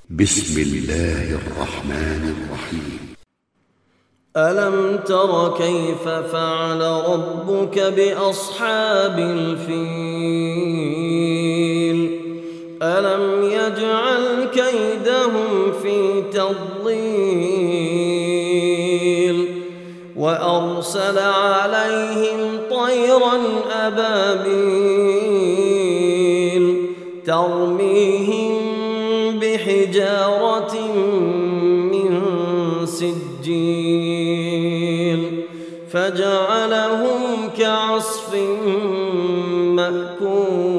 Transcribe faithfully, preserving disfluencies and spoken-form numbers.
بسم الله الرحمن الرحيم. ألم تر كيف فعل ربك بأصحاب الفيل ألم يجعل كيدهم في تضليل وأرسل عليهم طيرا أبابيل ترميهم بحجارة من سجيل فجعلهم كعصف مأكول.